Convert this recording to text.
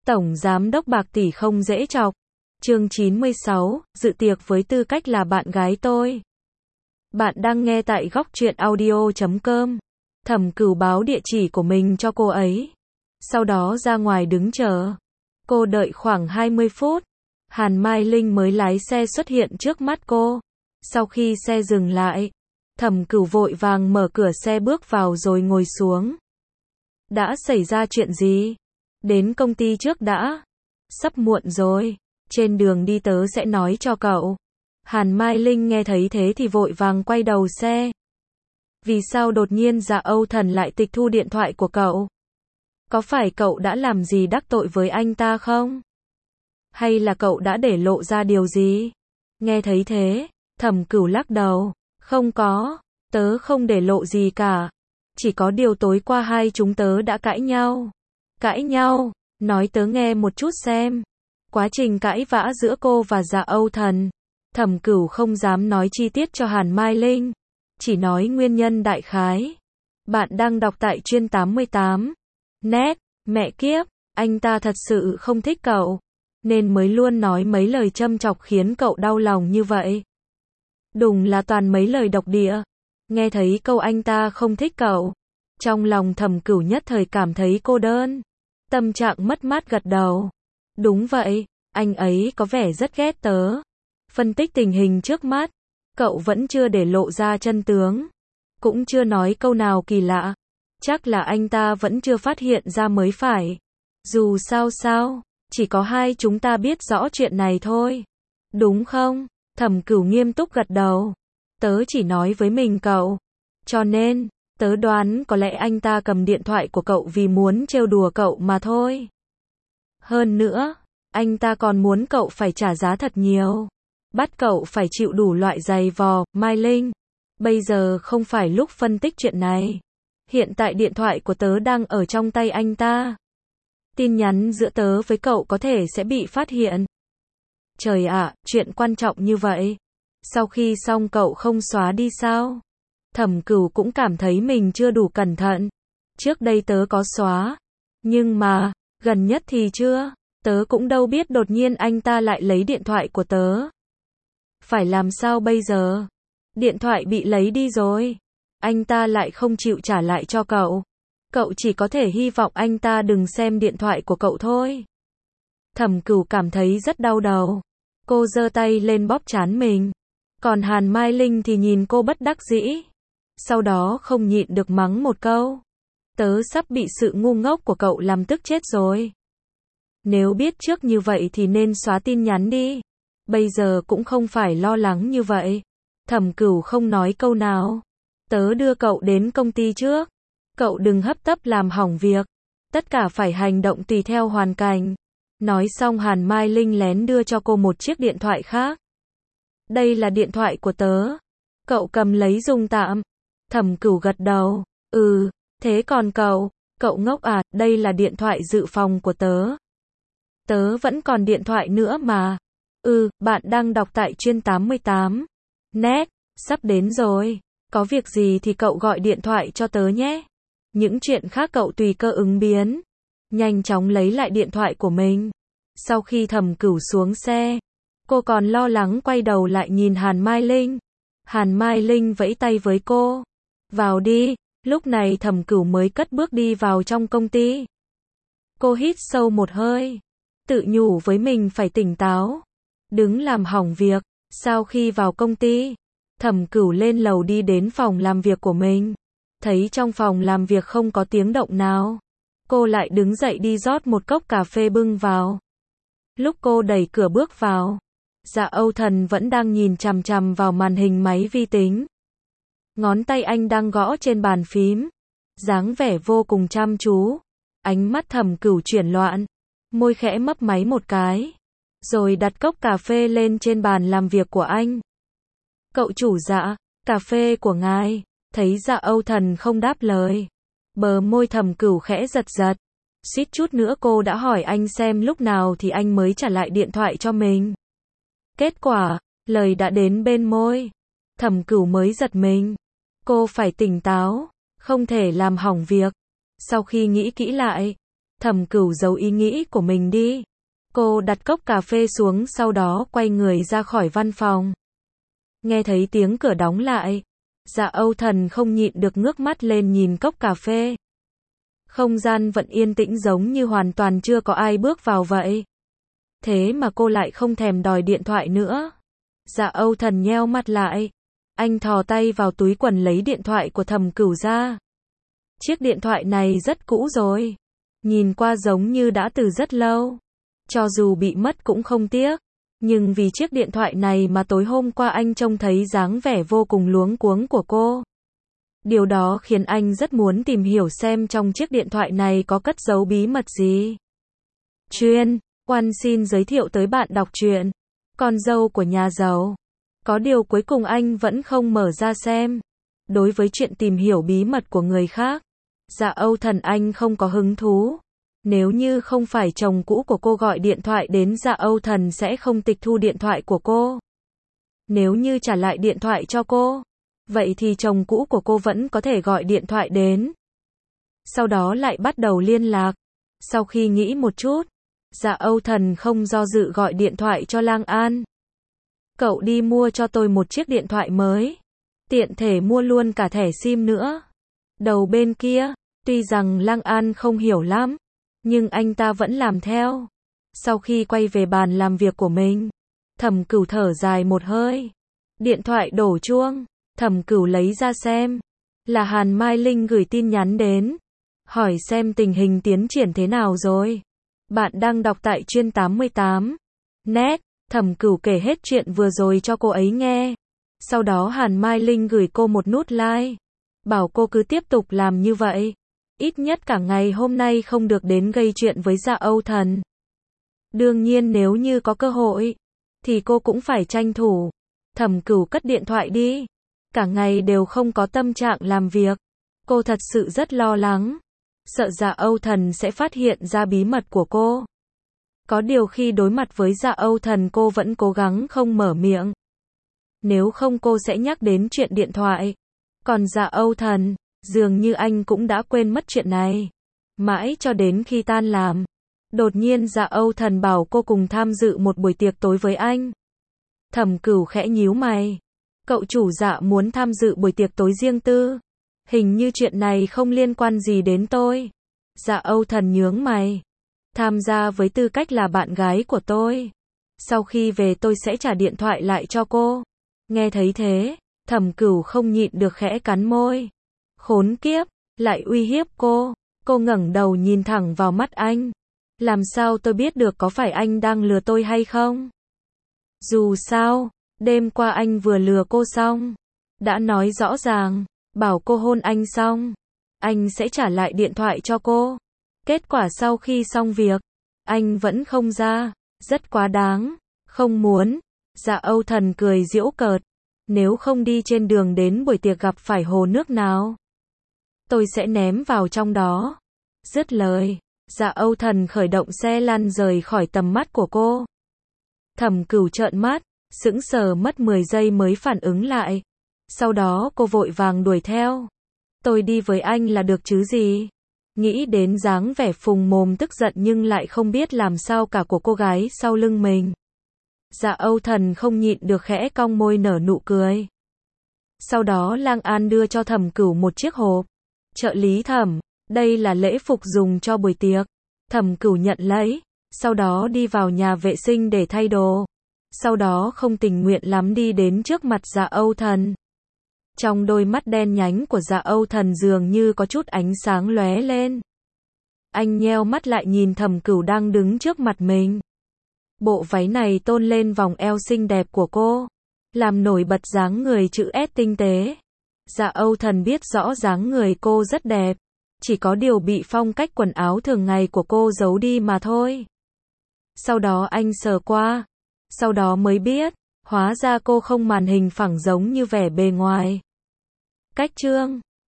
Tổng giám đốc bạc tỷ không dễ chọc. Chương 96, dự tiệc với tư cách là bạn gái tôi. Bạn đang nghe tại góc truyện audio.com. Thẩm Cửu báo địa chỉ của mình cho cô ấy. Sau đó ra ngoài đứng chờ. Cô đợi khoảng 20 phút. Hàn Mai Linh mới lái xe xuất hiện trước mắt cô. Sau khi xe dừng lại, Thẩm Cửu vội vàng mở cửa xe bước vào rồi ngồi xuống. Đã xảy ra chuyện gì? Đến công ty trước đã. Sắp muộn rồi. Trên đường đi tớ sẽ nói cho cậu. Hàn Mai Linh nghe thấy thế thì vội vàng quay đầu xe. Vì sao đột nhiên Dạ Âu Thần lại tịch thu điện thoại của cậu? Có phải cậu đã làm gì đắc tội với anh ta không? Hay là cậu đã để lộ ra điều gì? Nghe thấy thế, Thẩm Cửu lắc đầu. Không có, tớ không để lộ gì cả. Chỉ có điều tối qua hai chúng tớ đã cãi nhau. Cãi nhau? Nói tớ nghe một chút xem. Quá trình cãi vã giữa cô và Dạ Âu Thần. Thẩm Cửu không dám nói chi tiết cho Hàn Mai Linh. Chỉ nói nguyên nhân đại khái. Bạn đang đọc tại Truyện 88. Net, mẹ kiếp, anh ta thật sự không thích cậu. Nên mới luôn nói mấy lời châm chọc khiến cậu đau lòng như vậy. Đúng là toàn mấy lời độc địa. Nghe thấy câu anh ta không thích cậu. Trong lòng Thẩm Cửu nhất thời cảm thấy cô đơn. Tâm trạng mất mát gật đầu. Đúng vậy, anh ấy có vẻ rất ghét tớ. Phân tích tình hình trước mắt, cậu vẫn chưa để lộ ra chân tướng. Cũng chưa nói câu nào kỳ lạ. Chắc là anh ta vẫn chưa phát hiện ra mới phải. Dù sao, chỉ có hai chúng ta biết rõ chuyện này thôi. Đúng không? Thẩm Cửu nghiêm túc gật đầu. Tớ chỉ nói với mình cậu. Cho nên, tớ đoán có lẽ anh ta cầm điện thoại của cậu vì muốn trêu đùa cậu mà thôi. Hơn nữa, anh ta còn muốn cậu phải trả giá thật nhiều. Bắt cậu phải chịu đủ loại giày vò. Mai Linh, bây giờ không phải lúc phân tích chuyện này. Hiện tại điện thoại của tớ đang ở trong tay anh ta. Tin nhắn giữa tớ với cậu có thể sẽ bị phát hiện. Trời ạ, chuyện quan trọng như vậy. Sau khi xong cậu không xóa đi sao? Thẩm Cửu cũng cảm thấy mình chưa đủ cẩn thận. Trước đây tớ có xóa. Nhưng mà, gần nhất thì chưa. Tớ cũng đâu biết đột nhiên anh ta lại lấy điện thoại của tớ. Phải làm sao bây giờ? Điện thoại bị lấy đi rồi. Anh ta lại không chịu trả lại cho cậu. Cậu chỉ có thể hy vọng anh ta đừng xem điện thoại của cậu thôi. Thẩm Cửu cảm thấy rất đau đầu. Cô giơ tay lên bóp trán mình. Còn Hàn Mai Linh thì nhìn cô bất đắc dĩ. Sau đó không nhịn được mắng một câu. Tớ sắp bị sự ngu ngốc của cậu làm tức chết rồi. Nếu biết trước như vậy thì nên xóa tin nhắn đi. Bây giờ cũng không phải lo lắng như vậy. Thẩm Cửu không nói câu nào. Tớ đưa cậu đến công ty trước. Cậu đừng hấp tấp làm hỏng việc. Tất cả phải hành động tùy theo hoàn cảnh. Nói xong Hàn Mai Linh lén đưa cho cô một chiếc điện thoại khác. Đây là điện thoại của tớ. Cậu cầm lấy dùng tạm. Thẩm Cửu gật đầu. Thế còn cậu? Cậu ngốc à, đây là điện thoại dự phòng của tớ. Tớ vẫn còn điện thoại nữa mà. Bạn đang đọc tại Truyện 88. Net, sắp đến rồi. Có việc gì thì cậu gọi điện thoại cho tớ nhé. Những chuyện khác cậu tùy cơ ứng biến. Nhanh chóng lấy lại điện thoại của mình. Sau khi Thẩm Cửu xuống xe, cô còn lo lắng quay đầu lại nhìn Hàn Mai Linh. Hàn Mai Linh vẫy tay với cô. Vào đi. Lúc này Thẩm Cửu mới cất bước đi vào trong công ty. Cô hít sâu một hơi. Tự nhủ với mình phải tỉnh táo. Đừng làm hỏng việc. Sau khi vào công ty, Thẩm Cửu lên lầu đi đến phòng làm việc của mình. Thấy trong phòng làm việc không có tiếng động nào. Cô lại đứng dậy đi rót một cốc cà phê bưng vào. Lúc cô đẩy cửa bước vào, Dạ Âu Thần vẫn đang nhìn chằm chằm vào màn hình máy vi tính. Ngón tay anh đang gõ trên bàn phím. Dáng vẻ vô cùng chăm chú. Ánh mắt Thẩm Cửu chuyển loạn. Môi khẽ mấp máy một cái. Rồi đặt cốc cà phê lên trên bàn làm việc của anh. Cậu chủ Dạ, cà phê của ngài. Thấy Dạ Âu Thần không đáp lời. Bờ môi Thẩm Cửu khẽ giật giật. Suýt chút nữa cô đã hỏi anh xem lúc nào thì anh mới trả lại điện thoại cho mình. Kết quả, lời đã đến bên môi. Thẩm Cửu mới giật mình. Cô phải tỉnh táo, không thể làm hỏng việc. Sau khi nghĩ kỹ lại, Thẩm Cửu giấu ý nghĩ của mình đi. Cô đặt cốc cà phê xuống sau đó quay người ra khỏi văn phòng. Nghe thấy tiếng cửa đóng lại, Dạ Âu Thần không nhịn được ngước mắt lên nhìn cốc cà phê. Không gian vẫn yên tĩnh giống như hoàn toàn chưa có ai bước vào vậy. Thế mà cô lại không thèm đòi điện thoại nữa. Dạ Âu Thần nheo mắt lại. Anh thò tay vào túi quần lấy điện thoại của Thẩm Cửu ra. Chiếc điện thoại này rất cũ rồi. Nhìn qua giống như đã từ rất lâu. Cho dù bị mất cũng không tiếc. Nhưng vì chiếc điện thoại này mà tối hôm qua anh trông thấy dáng vẻ vô cùng luống cuống của cô. Điều đó khiến anh rất muốn tìm hiểu xem trong chiếc điện thoại này có cất giấu bí mật gì. Oan xin giới thiệu tới bạn đọc truyện Con dâu của nhà giàu. Có điều cuối cùng anh vẫn không mở ra xem. Đối với chuyện tìm hiểu bí mật của người khác, Dạ Âu Thần anh không có hứng thú. Nếu như không phải chồng cũ của cô gọi điện thoại đến, Dạ Âu Thần sẽ không tịch thu điện thoại của cô. Nếu như trả lại điện thoại cho cô, vậy thì chồng cũ của cô vẫn có thể gọi điện thoại đến. Sau đó lại bắt đầu liên lạc. Sau khi nghĩ một chút, Dạ Âu Thần không do dự gọi điện thoại cho Lang An. Cậu đi mua cho tôi một chiếc điện thoại mới. Tiện thể mua luôn cả thẻ SIM nữa. Đầu bên kia, tuy rằng Lang An không hiểu lắm, nhưng anh ta vẫn làm theo. Sau khi quay về bàn làm việc của mình, Thẩm Cửu thở dài một hơi. Điện thoại đổ chuông, Thẩm Cửu lấy ra xem. Là Hàn Mai Linh gửi tin nhắn đến. Hỏi xem tình hình tiến triển thế nào rồi. Bạn đang đọc tại Chuyên 88. Net. Thẩm Cửu kể hết chuyện vừa rồi cho cô ấy nghe. Sau đó Hàn Mai Linh gửi cô một nút like. Bảo cô cứ tiếp tục làm như vậy. Ít nhất cả ngày hôm nay không được đến gây chuyện với Dạ Âu Thần. Đương nhiên nếu như có cơ hội, thì cô cũng phải tranh thủ. Thẩm Cửu cất điện thoại đi. Cả ngày đều không có tâm trạng làm việc. Cô thật sự rất lo lắng. Sợ Dạ Âu Thần sẽ phát hiện ra bí mật của cô. Có điều khi đối mặt với Dạ Âu Thần cô vẫn cố gắng không mở miệng. Nếu không cô sẽ nhắc đến chuyện điện thoại. Còn Dạ Âu Thần, dường như anh cũng đã quên mất chuyện này. Mãi cho đến khi tan làm, đột nhiên Dạ Âu Thần bảo cô cùng tham dự một buổi tiệc tối với anh. Thẩm Cửu khẽ nhíu mày. Cậu chủ Dạ muốn tham dự buổi tiệc tối riêng tư. Hình như chuyện này không liên quan gì đến tôi. Dạ Âu Thần nhướng mày. Tham gia với tư cách là bạn gái của tôi. Sau khi về tôi sẽ trả điện thoại lại cho cô. Nghe thấy thế, Thẩm Cửu không nhịn được khẽ cắn môi. Khốn kiếp, lại uy hiếp cô. Cô ngẩng đầu nhìn thẳng vào mắt anh. Làm sao tôi biết được có phải anh đang lừa tôi hay không? Dù sao, đêm qua anh vừa lừa cô xong. Đã nói rõ ràng, bảo cô hôn anh xong, anh sẽ trả lại điện thoại cho cô. Kết quả sau khi xong việc, anh vẫn không ra. Rất quá đáng. Không muốn. Dạ Âu Thần cười giễu cợt. Nếu không đi trên đường đến buổi tiệc gặp phải hồ nước nào, tôi sẽ ném vào trong đó. Dứt lời, Dạ Âu Thần khởi động xe lăn rời khỏi tầm mắt của cô. Thẩm Cửu trợn mắt, sững sờ mất 10 giây mới phản ứng lại. Sau đó cô vội vàng đuổi theo. Tôi đi với anh là được chứ gì? Nghĩ đến dáng vẻ phùng mồm tức giận nhưng lại không biết làm sao cả của cô gái sau lưng mình. Dạ Âu Thần không nhịn được khẽ cong môi nở nụ cười. Sau đó Lang An đưa cho Thẩm Cửu một chiếc hộp. Trợ lý Thẩm, đây là lễ phục dùng cho buổi tiệc. Thẩm Cửu nhận lấy, sau đó đi vào nhà vệ sinh để thay đồ. Sau đó không tình nguyện lắm đi đến trước mặt Dạ Âu Thần. Trong đôi mắt đen nhánh của Dạ Âu Thần dường như có chút ánh sáng lóe lên. Anh nheo mắt lại nhìn Thẩm Cửu đang đứng trước mặt mình. Bộ váy này tôn lên vòng eo xinh đẹp của cô, làm nổi bật dáng người chữ S tinh tế. Dạ Âu Thần biết rõ dáng người cô rất đẹp, chỉ có điều bị phong cách quần áo thường ngày của cô giấu đi mà thôi. Sau đó anh sờ qua, sau đó mới biết, hóa ra cô không màn hình phẳng giống như vẻ bề ngoài. Cách chương